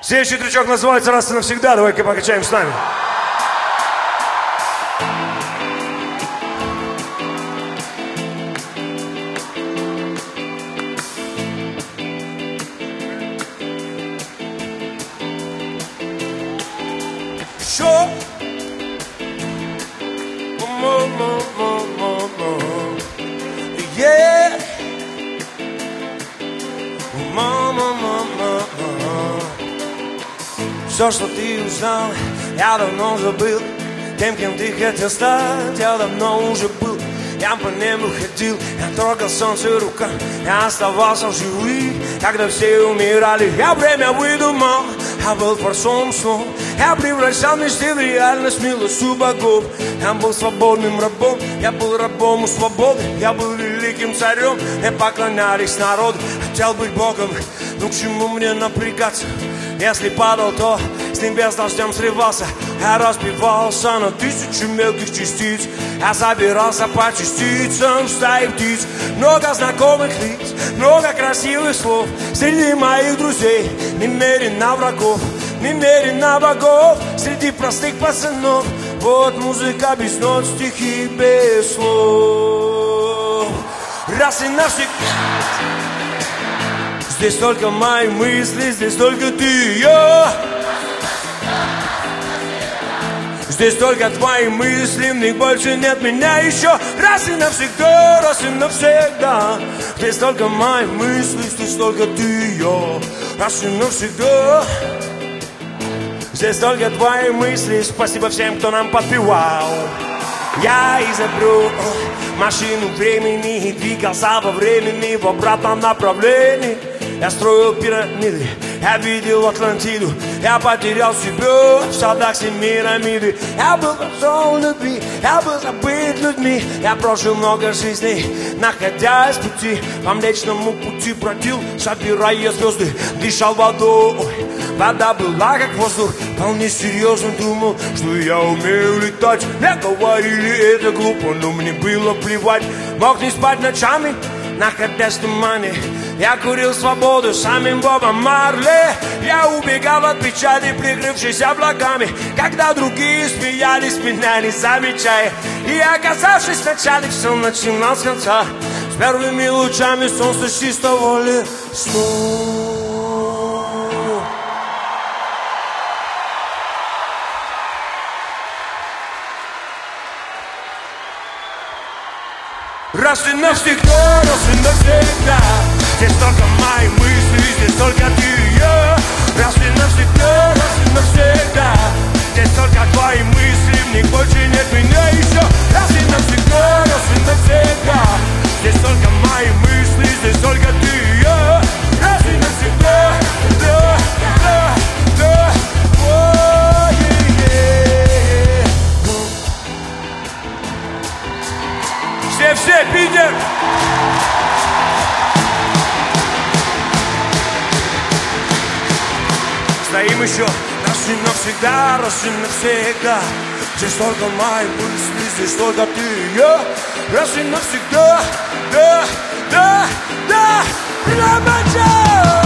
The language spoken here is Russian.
Следующий тречок называется «Раз и навсегда». Давай-ка покачаем с нами. Шо? Yeah. Все, что ты узнал, я давно забыл. Тем, кем ты хотел стать, я давно уже был. Я по небу ходил, я трогал солнце руками. Я оставался в живых, когда все умирали. Я время выдумал, я был творцом снов. Я превращал мечты в реальность, милостью богов. Я был свободным рабом, я был рабом у свободы. Я был великим царем, мне поклонялись народу. Хотел быть богом, но к чему мне напрягаться? Если падал, то с небес дождем срывался. Я разбивался на тысячу мелких частиц. Я забирался по частицам стаи птиц. Много знакомых лиц, много красивых слов. Среди моих друзей немерено врагов, немерено богов. Среди простых пацанов вот музыка без нот, стихи без слов. Раз и навсегда. Здесь только мои мысли, здесь только ты и я. Здесь только твои мысли, в них больше нет меня еще. Раз и навсегда, раз и навсегда. Здесь только мои мысли, здесь только ты и я. Раз и навсегда. Здесь только твои мысли. Спасибо всем, кто нам подпевал. Я изобрел машину времени и двигался во времени в обратном направлении. Я строил пирамиды, я видел Атлантиду. Я потерял себя в садах Семирамиды. Я был лишен любви, я был забыт людьми. Я прожил много жизней, находясь в пути. По Млечному пути бродил, собирая звезды. Дышал водой, вода была как воздух. Вполне серьезно думал, что я умею летать. Мне говорили, это глупо, но мне было плевать. Мог не спать ночами, находясь в тумане. Я курил свободу самим Бобом Марли. Я убегал от печали, прикрывшись облаками. Когда другие смеялись, меня не замечая. И оказавшись в начале, все начинал с конца. С первыми лучами солнца чистого лесу. Раз и навсегда, раз и навсегда. Здесь только мои мысли, здесь только ты и я. Раз и навсегда, раз и навсегда. Здесь только твои мысли, в них больше нет меня еще. Раз и навсегда, раз и навсегда. Здесь только мои мысли, здесь только ты и я. Раз и навсегда, да, да, да. Все, Питер! Стоим еще раз и навсегда, раз и навсегда. Здесь только мои мысли, здесь только ты и я. Раз и навсегда, да, да, да, да,